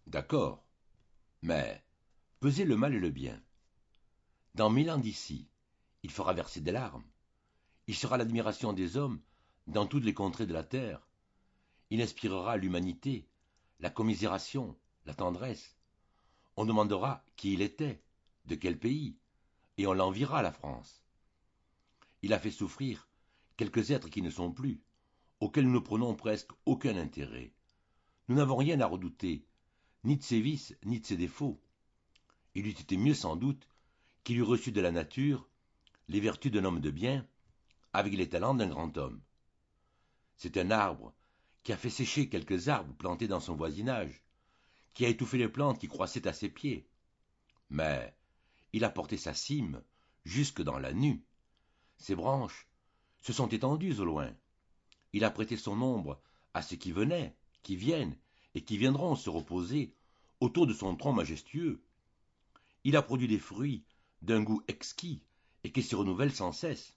D'accord, mais pesez le mal et le bien. Dans 1000 ans d'ici, il fera verser des larmes. Il sera l'admiration des hommes dans toutes les contrées de la terre. Il inspirera l'humanité, la commisération, la tendresse. On demandera qui il était, de quel pays, et on l'enviera, la France. Il a fait souffrir quelques êtres qui ne sont plus, auxquels nous ne prenons presque aucun intérêt. Nous n'avons rien à redouter, ni de ses vices, ni de ses défauts. Il eût été mieux sans doute qu'il eût reçu de la nature les vertus d'un homme de bien, avec les talents d'un grand homme. C'est un arbre qui a fait sécher quelques arbres plantés dans son voisinage, qui a étouffé les plantes qui croissaient à ses pieds. Mais il a porté sa cime jusque dans la nue. Ses branches se sont étendues au loin. Il a prêté son ombre à ceux qui venaient, qui viennent et qui viendront se reposer autour de son tronc majestueux. Il a produit des fruits d'un goût exquis et qui se renouvellent sans cesse.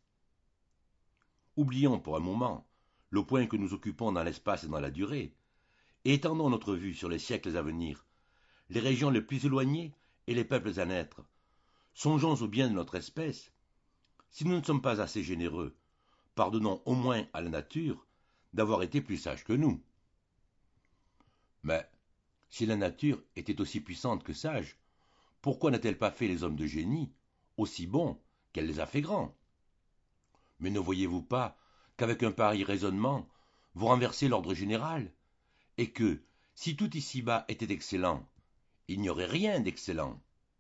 Oublions pour un moment le point que nous occupons dans l'espace et dans la durée, et étendons notre vue sur les siècles à venir, les régions les plus éloignées et les peuples à naître. Songeons au bien de notre espèce. Si nous ne sommes pas assez généreux, pardonnons au moins à la nature d'avoir été plus sage que nous. Mais si la nature était aussi puissante que sage, pourquoi n'a-t-elle pas fait les hommes de génie aussi bons qu'elle les a fait grands? Mais ne voyez-vous pas qu'avec un pareil raisonnement, vous renversez l'ordre général, et que, si tout ici-bas était excellent, il n'y aurait rien d'excellent?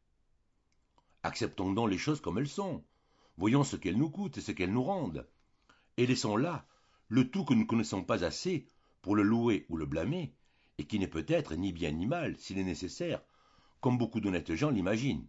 Acceptons donc les choses comme elles sont, voyons ce qu'elles nous coûtent et ce qu'elles nous rendent, et laissons là le tout que nous ne connaissons pas assez pour le louer ou le blâmer, et qui n'est peut-être ni bien ni mal, s'il est nécessaire, comme beaucoup d'honnêtes gens l'imaginent.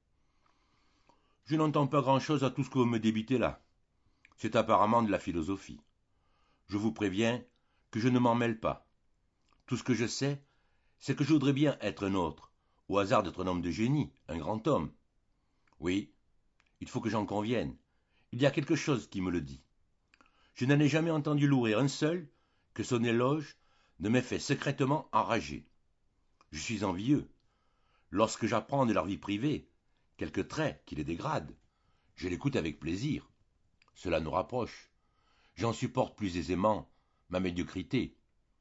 Je n'entends pas grand-chose à tout ce que vous me débitez là. C'est apparemment de la philosophie. Je vous préviens que je ne m'en mêle pas. Tout ce que je sais, c'est que je voudrais bien être un autre, au hasard d'être un homme de génie, un grand homme. Oui, il faut que j'en convienne. Il y a quelque chose qui me le dit. Je n'en ai jamais entendu louer un seul que son éloge ne m'ait fait secrètement enrager. Je suis envieux. Lorsque j'apprends de leur vie privée quelques traits qui les dégradent, je l'écoute avec plaisir. Cela nous rapproche. J'en supporte plus aisément ma médiocrité.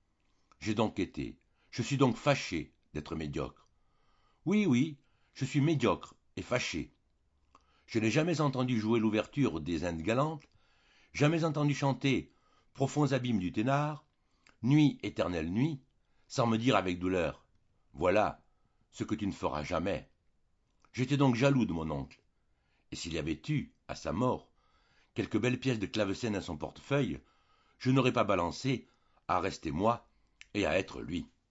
Je suis donc fâché d'être médiocre. Oui, oui, je suis médiocre et fâché. Je n'ai jamais entendu jouer l'ouverture des Indes galantes, jamais entendu chanter profonds abîmes du Ténard, nuit, éternelle nuit, sans me dire avec douleur, voilà ce que tu ne feras jamais. J'étais donc jaloux de mon oncle, et s'il y avait eu, à sa mort, quelques belles pièces de clavecin dans son portefeuille, je n'aurais pas balancé à rester moi et à être lui.